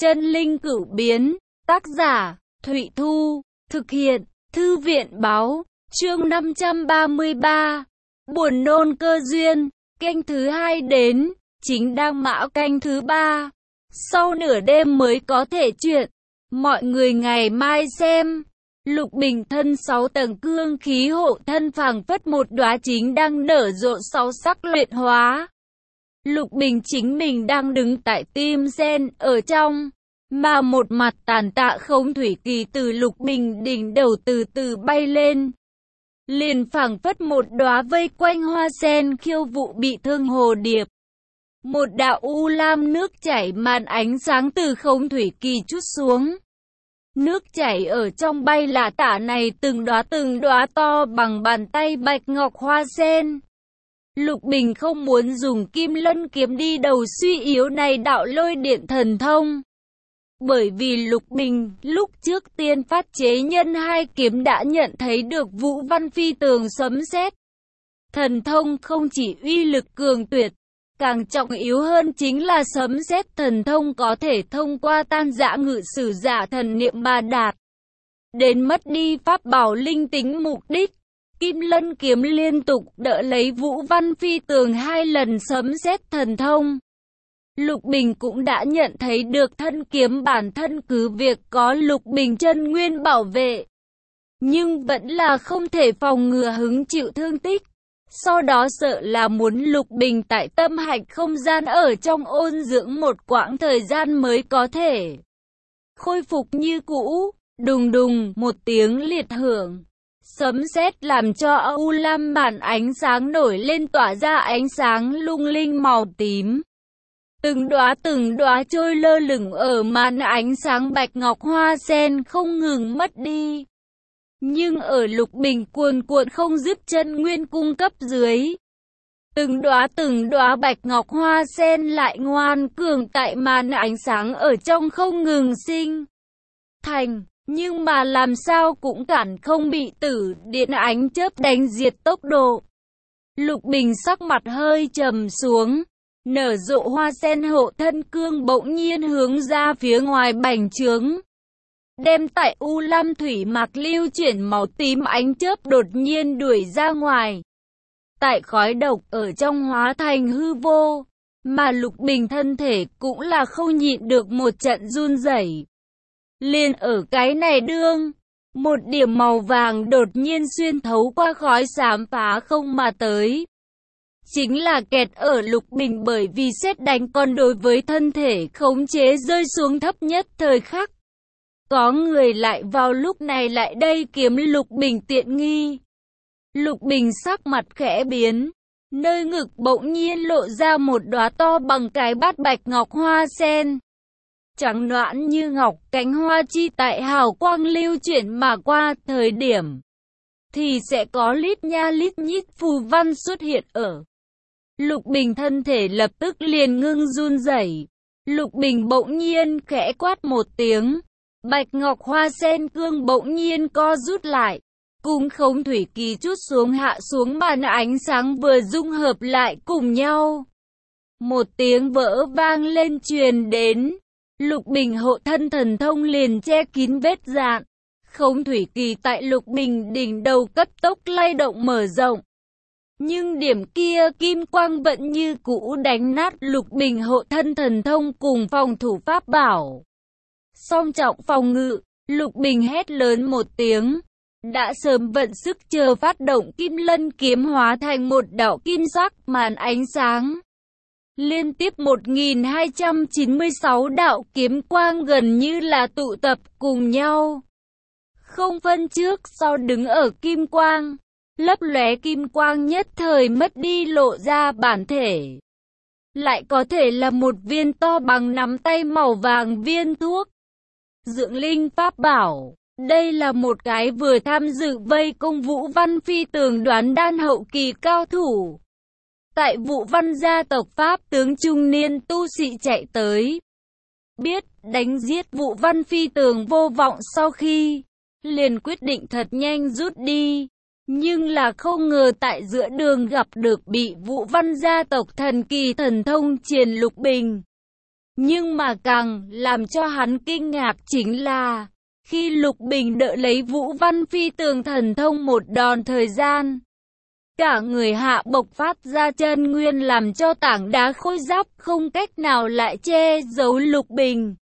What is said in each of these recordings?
Chân linh cửu biến, tác giả, Thụy Thu, thực hiện, Thư viện báo, chương 533, buồn nôn cơ duyên, canh thứ 2 đến, chính đang mão canh thứ 3, sau nửa đêm mới có thể chuyện, mọi người ngày mai xem. Lục Bình thân 6 tầng cương khí hộ thân phảng phất một đóa chính đang nở rộ 6 sắc luyện hóa. Lục Bình chính mình đang đứng tại tim sen ở trong, mà một mặt tàn tạ không thủy kỳ từ Lục Bình đỉnh đầu từ từ bay lên. Liền phảng phất một đóa vây quanh hoa sen khiêu vụ bị thương hồ điệp. Một đạo u lam nước chảy màn ánh sáng từ không thủy kỳ chút xuống. Nước chảy ở trong bay lả tả này từng đóa to bằng bàn tay bạch ngọc hoa sen. Lục Bình không muốn dùng kim lân kiếm đi đầu suy yếu này đạo lôi điện thần thông. Bởi vì Lục Bình lúc trước tiên phát chế nhân 2 kiếm đã nhận thấy được Vũ Văn Phi tường sấm sét. Thần thông không chỉ uy lực cường tuyệt, càng trọng yếu hơn chính là sấm sét thần thông có thể thông qua tan rã ngự sử giả thần niệm mà đạt đến mất đi pháp bảo linh tính mục đích. Kim lân kiếm liên tục đỡ lấy Vũ Văn Phi tường 2 lần sấm sét thần thông. Lục Bình cũng đã nhận thấy được thân kiếm bản thân cứ việc có Lục Bình chân nguyên bảo vệ, nhưng vẫn là không thể phòng ngừa hứng chịu thương tích. Sau đó sợ là muốn Lục Bình tại tâm hạch không gian ở trong ôn dưỡng một quãng thời gian mới có thể khôi phục như cũ. Đùng đùng một tiếng liệt hưởng, sấm sét làm cho u lam màn ánh sáng nổi lên tỏa ra ánh sáng lung linh màu tím. Từng đóa trôi lơ lửng ở màn ánh sáng bạch ngọc hoa sen không ngừng mất đi. Nhưng ở Lục Bình cuồn cuộn không dứt chân nguyên cung cấp dưới, từng đóa bạch ngọc hoa sen lại ngoan cường tại màn ánh sáng ở trong không ngừng sinh thành, nhưng mà làm sao cũng cản không bị tử điện ánh chớp đánh diệt tốc độ. Lục Bình sắc mặt hơi trầm xuống, nở rộ hoa sen hộ thân cương bỗng nhiên hướng ra phía ngoài bành trướng. Đem tại u lam thủy mạc lưu chuyển màu tím ánh chớp đột nhiên đuổi ra ngoài. Tại khói độc ở trong hóa thành hư vô, mà Lục Bình thân thể cũng là không nhịn được một trận run rẩy. Liền ở cái này đương, một điểm màu vàng đột nhiên xuyên thấu qua khói xám phá không mà tới. Chính là kẹt ở Lục Bình bởi vì sét đánh còn đối với thân thể khống chế rơi xuống thấp nhất thời khắc. Có người lại vào lúc này lại đây kiếm Lục Bình tiện nghi. Lục Bình sắc mặt khẽ biến, nơi ngực bỗng nhiên lộ ra một đóa to bằng cái bát bạch ngọc hoa sen. Trắng nõn như ngọc, cánh hoa chi tại hào quang lưu chuyển mà qua thời điểm thì sẽ có lít nha lít nhít phù văn xuất hiện ở. Lục Bình thân thể lập tức liền ngưng run rẩy. Lục Bình bỗng nhiên khẽ quát một tiếng. Bạch ngọc hoa sen cương bỗng nhiên co rút lại, cùng không thủy kỳ chút xuống hạ xuống màn ánh sáng vừa dung hợp lại cùng nhau. Một tiếng vỡ vang lên truyền đến, Lục Bình hộ thân thần thông liền che kín vết rạn. Không thủy kỳ tại Lục Bình đỉnh đầu cấp tốc lay động mở rộng. Nhưng điểm kia kim quang vẫn như cũ đánh nát Lục Bình hộ thân thần thông cùng phòng thủ pháp bảo. Song trọng phòng ngự, Lục Bình hét lớn một tiếng, đã sớm vận sức chờ phát động kim lân kiếm hóa thành một đạo kim sắc màn ánh sáng. Liên tiếp 1296 đạo kiếm quang gần như là tụ tập cùng nhau. Không phân trước sau đứng ở kim quang, lấp lóe kim quang nhất thời mất đi lộ ra bản thể. Lại có thể là một viên to bằng nắm tay màu vàng viên thuốc dưỡng linh pháp bảo. Đây là một cái vừa tham dự vây công Vũ Văn Phi tường đoán đan hậu kỳ cao thủ. Tại Vũ Văn gia tộc Pháp tướng trung niên tu sĩ chạy tới. Biết đánh giết Vũ Văn Phi tường vô vọng sau khi liền quyết định thật nhanh rút đi. Nhưng là không ngờ tại giữa đường gặp được bị Vũ Văn gia tộc thần kỳ thần thông Triền Lục Bình. Nhưng mà càng làm cho hắn kinh ngạc chính là, khi Lục Bình đỡ lấy Vũ Văn Phi tường thần thông một đòn thời gian, cả người hạ bộc phát ra chân nguyên làm cho tảng đá khôi giáp không cách nào lại che giấu Lục Bình.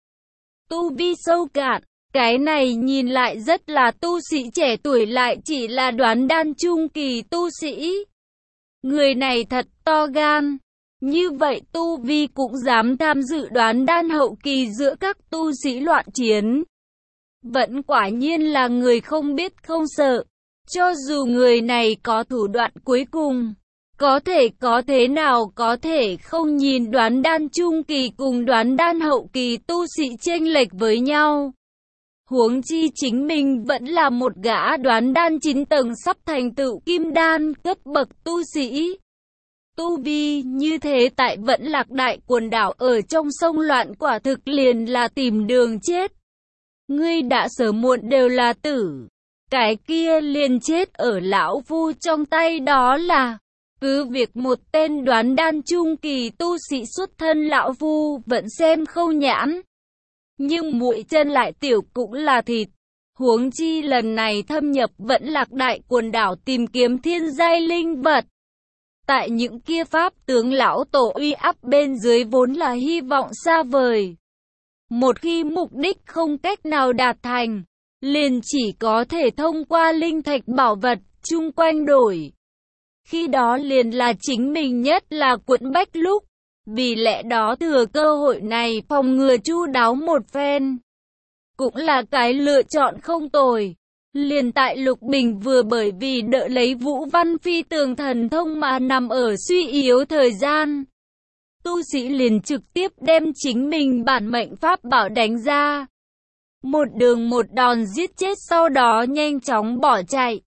Tu vi sâu cạn, cái này nhìn lại rất là tu sĩ trẻ tuổi lại chỉ là đoán đan trung kỳ tu sĩ. Người này thật to gan, như vậy tu vi cũng dám tham dự đoán đan hậu kỳ giữa các tu sĩ loạn chiến. Vẫn quả nhiên là người không biết không sợ. Cho dù người này có thủ đoạn cuối cùng, có thế nào có thể không nhìn đoán đan trung kỳ cùng đoán đan hậu kỳ tu sĩ chênh lệch với nhau. Huống chi chính mình vẫn là một gã đoán đan 9 tầng sắp thành tựu kim đan cấp bậc tu sĩ. Tu vi như thế tại Vẫn Lạc Đại quần đảo ở trong sông loạn quả thực liền là tìm đường chết. Ngươi đã sớm muộn đều là tử. Cái kia liền chết ở lão phu trong tay đó là. Cứ việc một tên đoán đan trung kỳ tu sĩ xuất thân lão phu vẫn xem khâu nhãn. Nhưng mũi chân lại tiểu cũng là thịt. Huống chi lần này thâm nhập Vẫn Lạc Đại quần đảo tìm kiếm thiên giai linh vật. Tại những kia pháp tướng lão tổ uy áp bên dưới vốn là hy vọng xa vời. Một khi mục đích không cách nào đạt thành, liền chỉ có thể thông qua linh thạch bảo vật chung quanh đổi. Khi đó liền là chính mình nhất là quẫn bách lúc. Vì lẽ đó thừa cơ hội này phòng ngừa chu đáo một phen. Cũng là cái lựa chọn không tồi. Liền tại Lục Bình vừa bởi vì đỡ lấy Vũ Văn Phi tường thần thông mà nằm ở suy yếu thời gian. Tu sĩ liền trực tiếp đem chính mình bản mệnh pháp bảo đánh ra. Một đường một đòn giết chết sau đó nhanh chóng bỏ chạy.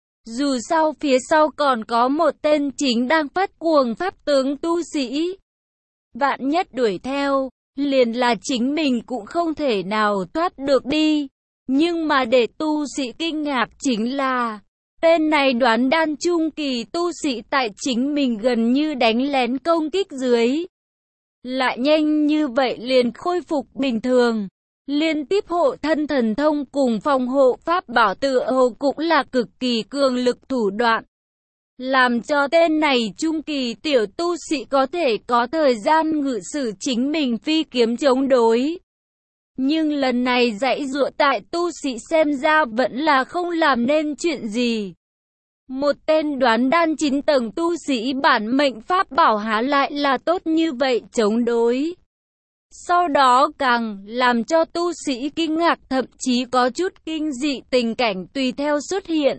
Dù sao phía sau còn có một tên chính đang phát cuồng pháp tướng tu sĩ. Vạn nhất đuổi theo, liền là chính mình cũng không thể nào thoát được đi. Nhưng mà để tu sĩ kinh ngạc chính là, tên này đoán đan trung kỳ tu sĩ tại chính mình gần như đánh lén công kích dưới. Lại nhanh như vậy liền khôi phục bình thường. Liên tiếp hộ thân thần thông cùng phòng hộ pháp bảo tựa hồ cũng là cực kỳ cường lực thủ đoạn. Làm cho tên này trung kỳ tiểu tu sĩ có thể có thời gian ngự sử chính mình phi kiếm chống đối. Nhưng lần này dãy dụa tại tu sĩ xem ra vẫn là không làm nên chuyện gì. Một tên đoán đan 9 tầng tu sĩ bản mệnh pháp bảo há lại là tốt như vậy chống đối. Sau đó càng làm cho tu sĩ kinh ngạc thậm chí có chút kinh dị tình cảnh tùy theo xuất hiện.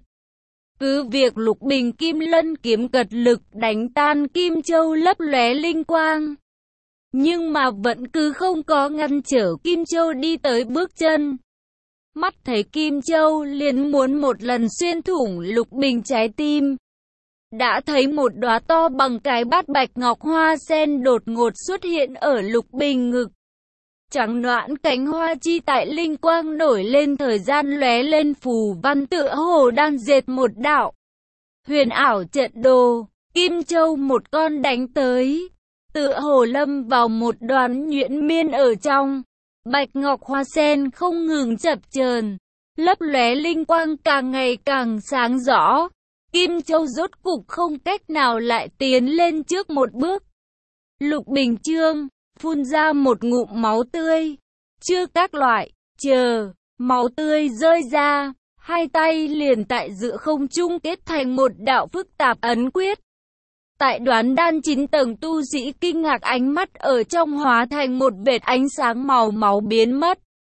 Cứ việc Lục Bình Kim Lân kiếm cật lực đánh tan Kim Châu lấp lóe linh quang. Nhưng mà vẫn cứ không có ngăn trở Kim Châu đi tới bước chân. Mắt thấy Kim Châu liền muốn một lần xuyên thủng Lục Bình trái tim. Đã thấy một đóa to bằng cái bát bạch ngọc hoa sen đột ngột xuất hiện ở Lục Bình ngực. Trắng noãn cánh hoa chi tại linh quang nổi lên thời gian lóe lên phù văn tựa hồ đang dệt một đạo huyền ảo trận đồ. Kim Châu một con đánh tới, tựa hồ lâm vào một đoàn nhuyễn miên ở trong. Bạch ngọc hoa sen không ngừng chập chờn, lấp lóe linh quang càng ngày càng sáng rõ. Kim Châu rốt cục không cách nào lại tiến lên trước một bước. Lục Bình Trương phun ra một ngụm máu tươi. Chưa các loại, chờ máu tươi rơi ra, hai tay liền tại giữa không trung kết thành một đạo phức tạp ấn quyết. Tại đoán đan 9 tầng tu sĩ kinh ngạc ánh mắt ở trong hóa thành một vệt ánh sáng màu máu biến mất.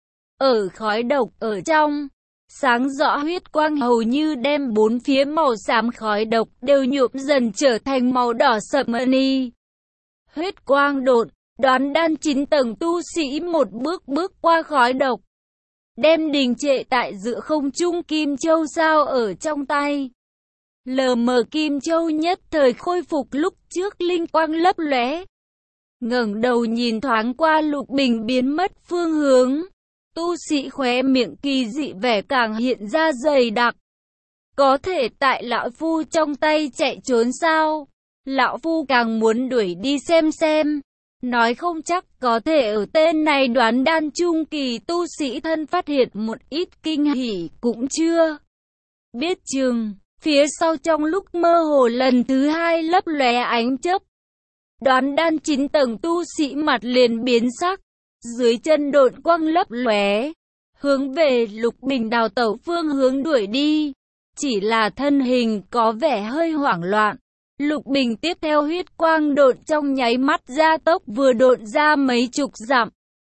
Ở khói độc ở trong, sáng rõ huyết quang hầu như đem bốn phía màu xám khói độc đều nhuộm dần trở thành màu đỏ sậm ni. Huyết quang đột, đoán đan 9 tầng tu sĩ một bước qua khói độc. Đem đình trệ tại giữa không trung Kim Châu sao ở trong tay. Lờ mờ Kim Châu nhất thời khôi phục lúc trước linh quang lấp lóe. Ngẩng đầu nhìn thoáng qua Lục Bình biến mất phương hướng. Tu sĩ khóe miệng kỳ dị vẻ càng hiện ra dày đặc. Có thể tại lão phu trong tay chạy trốn sao? Lão phu càng muốn đuổi đi xem. Nói không chắc có thể ở tên này Đoán Đan trung kỳ tu sĩ thân phát hiện một ít kinh hỉ cũng chưa. Biết chừng, phía sau trong lúc mơ hồ lần thứ hai lấp lóe ánh chớp. Đoán Đan 9 tầng tu sĩ mặt liền biến sắc, dưới chân độn quang lấp lóe, hướng về Lục Bình đào tẩu phương hướng đuổi đi. Chỉ là thân hình có vẻ hơi hoảng loạn. Lục Bình tiếp theo huyết quang độn trong nháy mắt gia tốc vừa độn ra mấy chục dặm.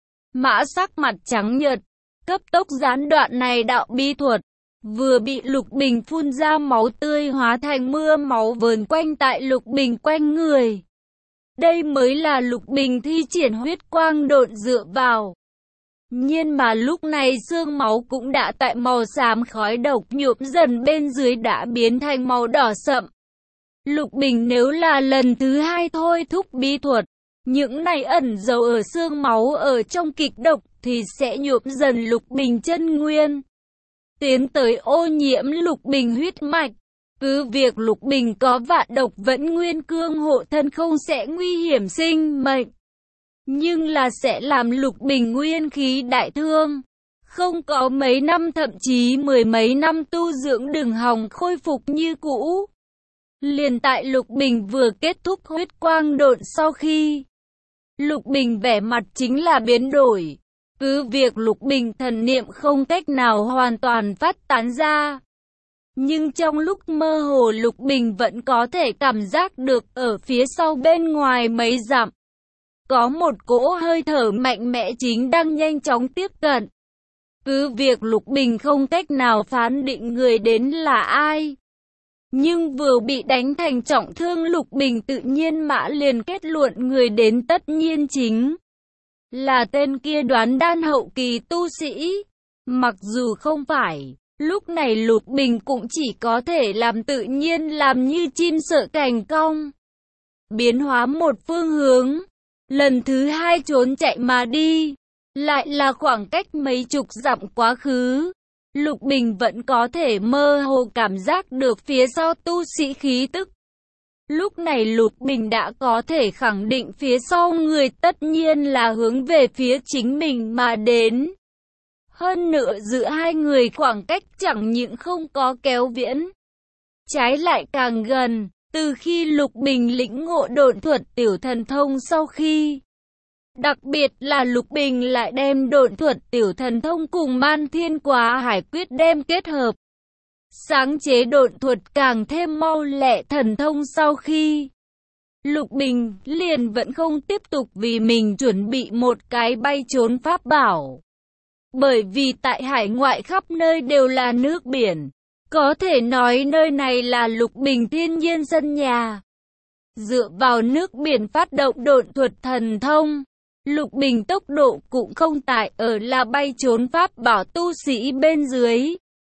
Mã sắc mặt trắng nhợt, cấp tốc gián đoạn này đạo bí thuật, vừa bị Lục Bình phun ra máu tươi hóa thành mưa máu vờn quanh tại Lục Bình quanh người. Đây mới là Lục Bình thi triển huyết quang độn dựa vào. Nhưng mà lúc này xương máu cũng đã tại màu xám khói độc nhuộm dần bên dưới đã biến thành màu đỏ sậm. Lục Bình nếu là lần thứ hai thôi thúc bí thuật, những này ẩn giấu ở xương máu ở trong kịch độc thì sẽ nhuộm dần Lục Bình chân nguyên, tiến tới ô nhiễm Lục Bình huyết mạch. Cứ việc Lục Bình có vạn độc vẫn nguyên cương hộ thân không sẽ nguy hiểm sinh mệnh, nhưng là sẽ làm Lục Bình nguyên khí đại thương. Không có mấy năm thậm chí mười mấy năm tu dưỡng đừng hòng khôi phục như cũ. Liền tại Lục Bình vừa kết thúc huyết quang độn sau khi, Lục Bình vẻ mặt chính là biến đổi. Cứ việc Lục Bình thần niệm không cách nào hoàn toàn phát tán ra, nhưng trong lúc mơ hồ Lục Bình vẫn có thể cảm giác được ở phía sau bên ngoài mấy dặm, có một cỗ hơi thở mạnh mẽ chính đang nhanh chóng tiếp cận. Cứ việc Lục Bình không cách nào phán định người đến là ai, nhưng vừa bị đánh thành trọng thương Lục Bình tự nhiên mã liền kết luận người đến tất nhiên chính là tên kia Đoán Đan hậu kỳ tu sĩ. Mặc dù không phải, lúc này Lục Bình cũng chỉ có thể làm tự nhiên làm như chim sợ cành cong, biến hóa một phương hướng, lần thứ hai trốn chạy mà đi. Lại là khoảng cách mấy chục dặm quá khứ, Lục Bình vẫn có thể mơ hồ cảm giác được phía sau tu sĩ khí tức. Lúc này Lục Bình đã có thể khẳng định phía sau người tất nhiên là hướng về phía chính mình mà đến. Hơn nữa giữa hai người khoảng cách chẳng những không có kéo viễn, trái lại càng gần. Từ khi Lục Bình lĩnh ngộ độn thuật tiểu thần thông sau khi, đặc biệt là Lục Bình lại đem độn thuật tiểu thần thông cùng Man Thiên Quá Hải Quyết đem kết hợp, sáng chế độn thuật càng thêm mau lẹ thần thông sau khi, Lục Bình liền vẫn không tiếp tục vì mình chuẩn bị một cái bay trốn pháp bảo. Bởi vì tại hải ngoại khắp nơi đều là nước biển, có thể nói nơi này là Lục Bình thiên nhiên sân nhà. Dựa vào nước biển phát động độn thuật thần thông, Lục Bình tốc độ cũng không tại ở là bay trốn pháp bảo tu sĩ bên dưới.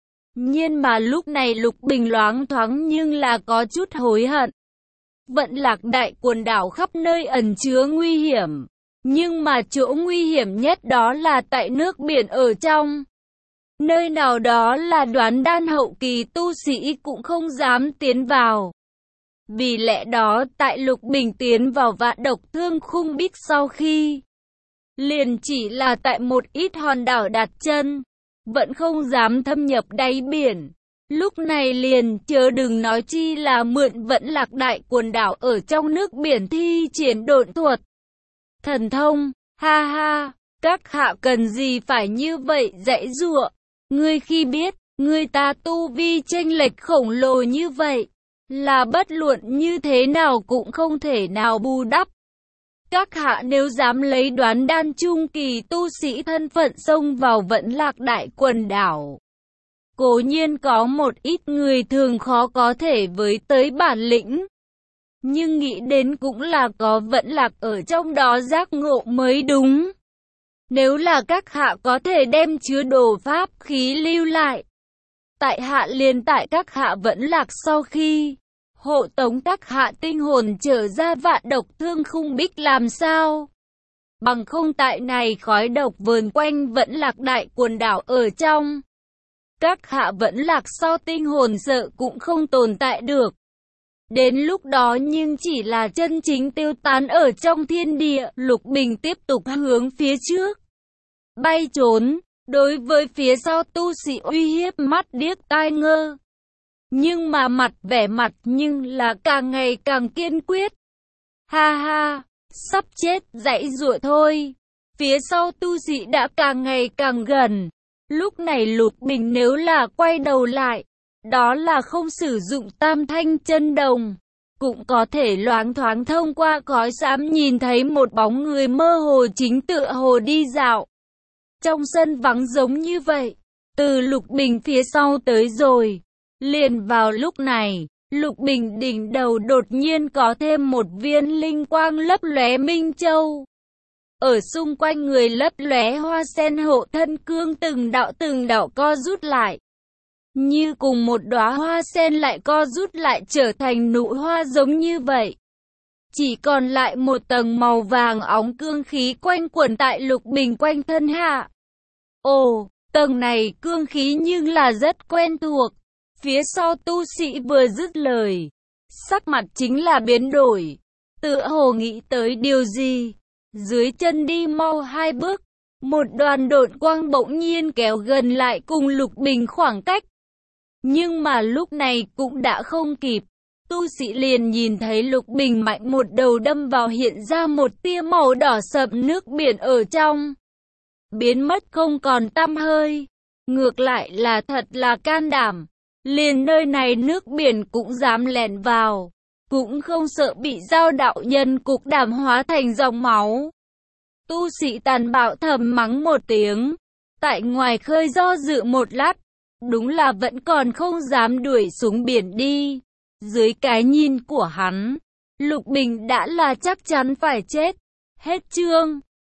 Nhưng mà lúc này Lục Bình loáng thoáng nhưng là có chút hối hận. Vận Lạc Đại quần đảo khắp nơi ẩn chứa nguy hiểm, nhưng mà chỗ nguy hiểm nhất đó là tại nước biển ở trong. Nơi nào đó là Đoán Đan hậu kỳ tu sĩ cũng không dám tiến vào. Vì lẽ đó tại Lục Bình tiến vào Vạn Độc Thương Khung Bích sau khi, liền chỉ là tại một ít hòn đảo đặt chân, vẫn không dám thâm nhập đáy biển. Lúc này liền chớ đừng nói chi là mượn Vận Lạc Đại quần đảo ở trong nước biển thi triển độn thuật thần thông. Ha ha, các hạ cần gì phải như vậy giãy giụa? Ngươi khi biết, người ta tu vi chênh lệch khổng lồ như vậy, là bất luận như thế nào cũng không thể nào bù đắp. Các hạ nếu dám lấy Đoán Đan trung kỳ tu sĩ thân phận xông vào Vận Lạc Đại quần đảo, cố nhiên có một ít người thường khó có thể với tới bản lĩnh, nhưng nghĩ đến cũng là có Vận Lạc ở trong đó giác ngộ mới đúng. Nếu là các hạ có thể đem chứa đồ pháp khí lưu lại, tại hạ liền tại các hạ Vận Lạc sau khi hộ tống các hạ tinh hồn trở ra Vạn Độc Thương Khung Bích làm sao? Bằng không tại này khói độc vờn quanh Vận Lạc Đại quần đảo ở trong, các hạ Vận Lạc sau tinh hồn sợ cũng không tồn tại được. Đến lúc đó nhưng chỉ là chân chính tiêu tán ở trong thiên địa. Lục Bình tiếp tục hướng phía trước bay trốn. Đối với phía sau tu sĩ uy hiếp mắt điếc tai ngơ. Nhưng mà vẻ mặt nhưng là càng ngày càng kiên quyết. Ha ha, sắp chết dãy giụa thôi. Phía sau tu sĩ đã càng ngày càng gần. Lúc này Lục Bình nếu là quay đầu lại, đó là không sử dụng tam thanh chân đồng, cũng có thể loáng thoáng thông qua khói xám nhìn thấy một bóng người mơ hồ chính tựa hồ đi dạo trong sân vắng giống như vậy. Từ Lục Bình phía sau tới rồi. Liền vào lúc này, Lục Bình đỉnh đầu đột nhiên có thêm một viên linh quang lấp lóe minh châu. Ở xung quanh người lấp lóe hoa sen hộ thân cương từng đạo co rút lại. Như cùng một đóa hoa sen lại co rút lại trở thành nụ hoa giống như vậy. Chỉ còn lại một tầng màu vàng óng cương khí quanh quẩn tại Lục Bình quanh thân hạ. Ồ, tầng này cương khí nhưng là rất quen thuộc. Phía sau tu sĩ vừa dứt lời, sắc mặt chính là biến đổi. Tựa hồ nghĩ tới điều gì. Dưới chân đi mau 2 bước, một đoàn độn quang bỗng nhiên kéo gần lại cùng Lục Bình khoảng cách. Nhưng mà lúc này cũng đã không kịp. Tu sĩ liền nhìn thấy Lục Bình mạnh một đầu đâm vào hiện ra một tia màu đỏ sậm nước biển ở trong. Biến mất không còn tăm hơi. Ngược lại là thật là can đảm. Liền nơi này nước biển cũng dám lẻn vào. Cũng không sợ bị Giao đạo nhân cục đảm hóa thành dòng máu. Tu sĩ tàn bạo thầm mắng một tiếng. Tại ngoài khơi do dự một lát. Đúng là vẫn còn không dám đuổi xuống biển đi. Dưới cái nhìn của hắn, Lục Bình đã là chắc chắn phải chết. Hết chương.